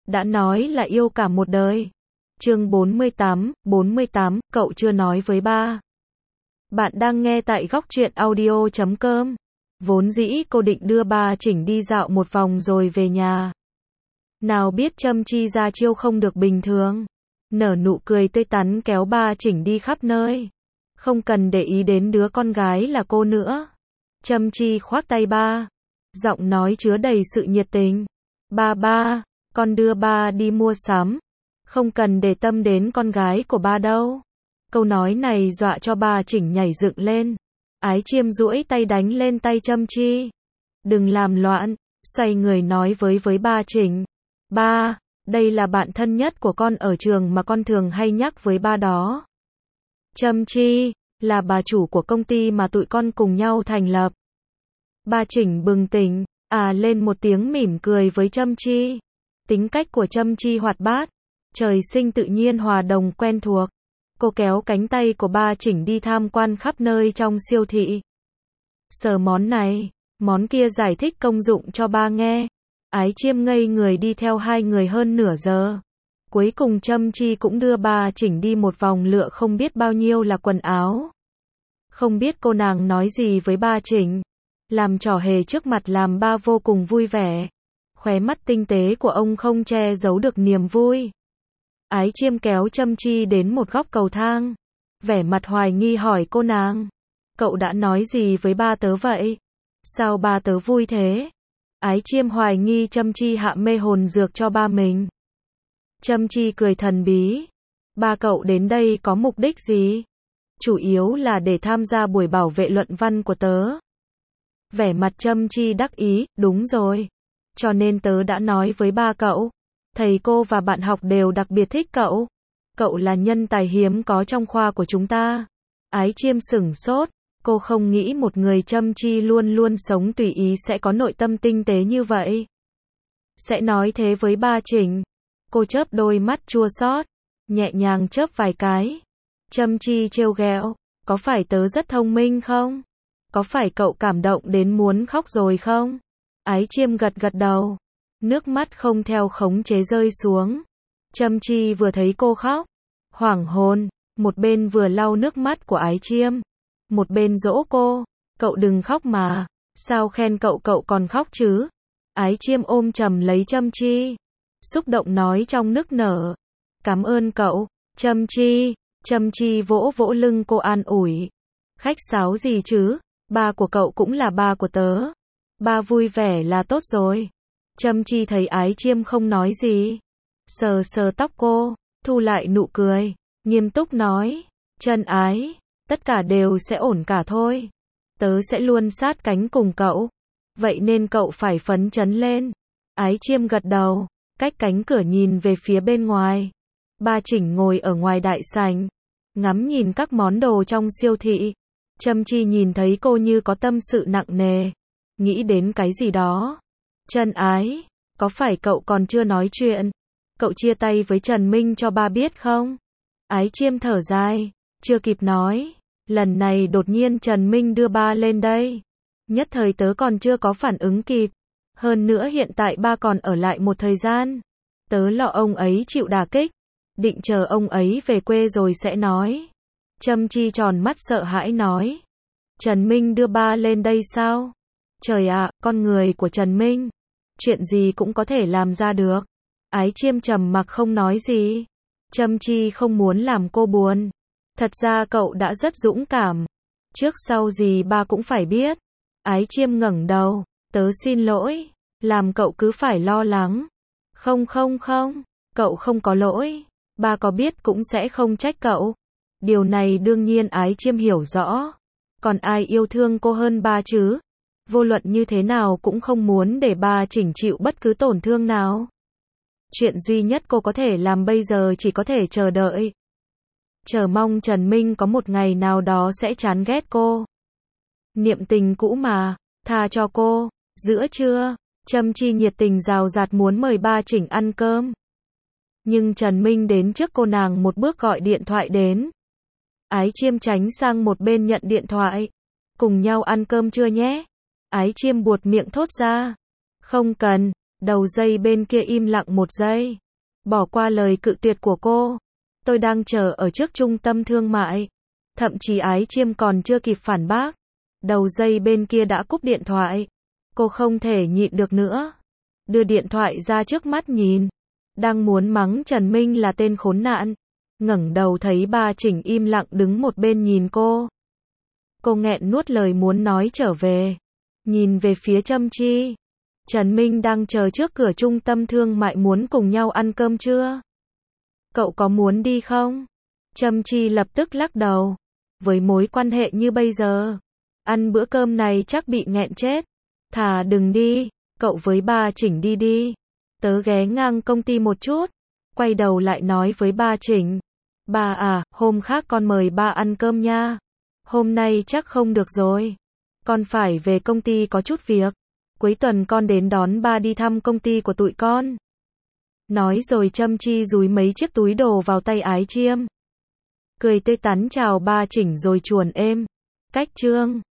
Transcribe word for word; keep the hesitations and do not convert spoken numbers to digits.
đã nói là yêu cả một đời. Chương bốn mươi tám, bốn mươi tám, cậu chưa nói với ba. Bạn đang nghe tại góc truyện audio chấm com. Vốn dĩ cô định đưa ba Chỉnh đi dạo một vòng rồi về nhà. Nào biết Trâm Chi ra chiêu không được bình thường. Nở nụ cười tươi tắn kéo ba Chỉnh đi khắp nơi. Không cần để ý đến đứa con gái là cô nữa. Trâm Chi khoác tay ba. Giọng nói chứa đầy sự nhiệt tình. Ba ba, con đưa ba đi mua sắm. Không cần để tâm đến con gái của ba đâu. Câu nói này dọa cho ba Chỉnh nhảy dựng lên. Ái Chiêm duỗi tay đánh lên tay Trâm Chi. Đừng làm loạn, xoay người nói với với ba Chỉnh. Ba, đây là bạn thân nhất của con ở trường mà con thường hay nhắc với ba đó. Trâm Chi, là bà chủ của công ty mà tụi con cùng nhau thành lập. Ba Chỉnh bừng tỉnh, à lên một tiếng mỉm cười với Trâm Chi. Tính cách của Trâm Chi hoạt bát, trời sinh tự nhiên hòa đồng quen thuộc. Cô kéo cánh tay của ba Chỉnh đi tham quan khắp nơi trong siêu thị. Sờ món này, món kia giải thích công dụng cho ba nghe. Ái Chiêm ngây người đi theo hai người hơn nửa giờ. Cuối cùng Trâm Chi cũng đưa ba Chỉnh đi một vòng lựa không biết bao nhiêu là quần áo. Không biết cô nàng nói gì với ba Chỉnh. Làm trò hề trước mặt làm ba vô cùng vui vẻ. Khóe mắt tinh tế của ông không che giấu được niềm vui. Ái Chiêm kéo Trâm Chi đến một góc cầu thang. Vẻ mặt hoài nghi hỏi cô nàng. Cậu đã nói gì với ba tớ vậy? Sao ba tớ vui thế? Ái Chiêm hoài nghi Trâm Chi hạ mê hồn dược cho ba mình. Trâm Chi cười thần bí. Ba cậu đến đây có mục đích gì? Chủ yếu là để tham gia buổi bảo vệ luận văn của tớ. Vẻ mặt Trâm Chi đắc ý, đúng rồi. Cho nên tớ đã nói với ba cậu. Thầy cô và bạn học đều đặc biệt thích cậu. Cậu là nhân tài hiếm có trong khoa của chúng ta. Ái Chiêm sửng sốt. Cô không nghĩ một người Trâm Chi luôn luôn sống tùy ý sẽ có nội tâm tinh tế như vậy. Sẽ nói thế với ba Chỉnh. Cô chớp đôi mắt chua xót, nhẹ nhàng chớp vài cái. Trâm Chi trêu ghẹo, có phải tớ rất thông minh không? Có phải cậu cảm động đến muốn khóc rồi không? Ái Chiêm gật gật đầu, nước mắt không theo khống chế rơi xuống. Trâm Chi vừa thấy cô khóc, hoảng hồn, một bên vừa lau nước mắt của Ái Chiêm, một bên dỗ cô, cậu đừng khóc mà, sao khen cậu cậu còn khóc chứ? Ái Chiêm ôm chầm lấy Trâm Chi, xúc động nói trong nức nở. Cảm ơn cậu, Trâm Chi. Trâm Chi vỗ vỗ lưng cô an ủi. Khách sáo gì chứ, ba của cậu cũng là ba của tớ. Ba vui vẻ là tốt rồi. Trâm Chi thấy Ái Chiêm không nói gì. Sờ sờ tóc cô, thu lại nụ cười, nghiêm túc nói. Trân ái, tất cả đều sẽ ổn cả thôi. Tớ sẽ luôn sát cánh cùng cậu. Vậy nên cậu phải phấn chấn lên. Ái Chiêm gật đầu, cách cánh cửa nhìn về phía bên ngoài. Ba Chỉnh ngồi ở ngoài đại sảnh, ngắm nhìn các món đồ trong siêu thị. Trâm Chi nhìn thấy cô như có tâm sự nặng nề, nghĩ đến cái gì đó. Trân ái, có phải cậu còn chưa nói chuyện? Cậu chia tay với Trần Minh cho ba biết không? Ái Chiêm thở dài, chưa kịp nói. Lần này đột nhiên Trần Minh đưa ba lên đây. Nhất thời tớ còn chưa có phản ứng kịp. Hơn nữa hiện tại ba còn ở lại một thời gian. Tớ lo ông ấy chịu đả kích. Định chờ ông ấy về quê rồi sẽ nói. Trâm Chi tròn mắt sợ hãi nói. Trần Minh đưa ba lên đây sao? Trời ạ, con người của Trần Minh. Chuyện gì cũng có thể làm ra được. Ái Chiêm trầm mặc không nói gì. Trâm Chi không muốn làm cô buồn. Thật ra cậu đã rất dũng cảm. Trước sau gì ba cũng phải biết. Ái Chiêm ngẩng đầu. Tớ xin lỗi. Làm cậu cứ phải lo lắng. Không không không. Cậu không có lỗi. Ba có biết cũng sẽ không trách cậu. Điều này đương nhiên Ái Chiêm hiểu rõ. Còn ai yêu thương cô hơn ba chứ? Vô luận như thế nào cũng không muốn để ba Chỉnh chịu bất cứ tổn thương nào. Chuyện duy nhất cô có thể làm bây giờ chỉ có thể chờ đợi. Chờ mong Trần Minh có một ngày nào đó sẽ chán ghét cô. Niệm tình cũ mà, tha cho cô. Giữa trưa, Trâm Chi nhiệt tình rào rạt muốn mời ba Chỉnh ăn cơm. Nhưng Trần Minh đến trước cô nàng một bước gọi điện thoại đến. Ái Chiêm tránh sang một bên nhận điện thoại. Cùng nhau ăn cơm chưa nhé? Ái Chiêm buột miệng thốt ra. Không cần, Đầu dây bên kia im lặng một giây. Bỏ qua lời cự tuyệt của cô. Tôi đang chờ ở trước trung tâm thương mại. Thậm chí Ái Chiêm còn chưa kịp phản bác. Đầu dây bên kia đã cúp điện thoại. Cô không thể nhịn được nữa. Đưa điện thoại ra trước mắt nhìn. Đang muốn mắng Trần Minh là tên khốn nạn. Ngẩng đầu thấy ba Chỉnh im lặng đứng một bên nhìn cô. Cô nghẹn nuốt lời muốn nói trở về. Nhìn về phía Trâm Chi. Trần Minh đang chờ trước cửa trung tâm thương mại muốn cùng nhau ăn cơm trưa. Cậu có muốn đi không? Trâm Chi lập tức lắc đầu. Với mối quan hệ như bây giờ, ăn bữa cơm này chắc bị nghẹn chết. Thà đừng đi, cậu với ba Chỉnh đi đi. Tớ ghé ngang công ty một chút. Quay đầu lại nói với ba Chỉnh. Ba à, hôm khác con mời ba ăn cơm nha. Hôm nay chắc không được rồi. Con phải về công ty có chút việc. Cuối tuần con đến đón ba đi thăm công ty của tụi con. Nói rồi Trâm Chi dúi mấy chiếc túi đồ vào tay Ái Chiêm. Cười tươi tắn chào ba Chỉnh rồi chuồn êm. Cách chương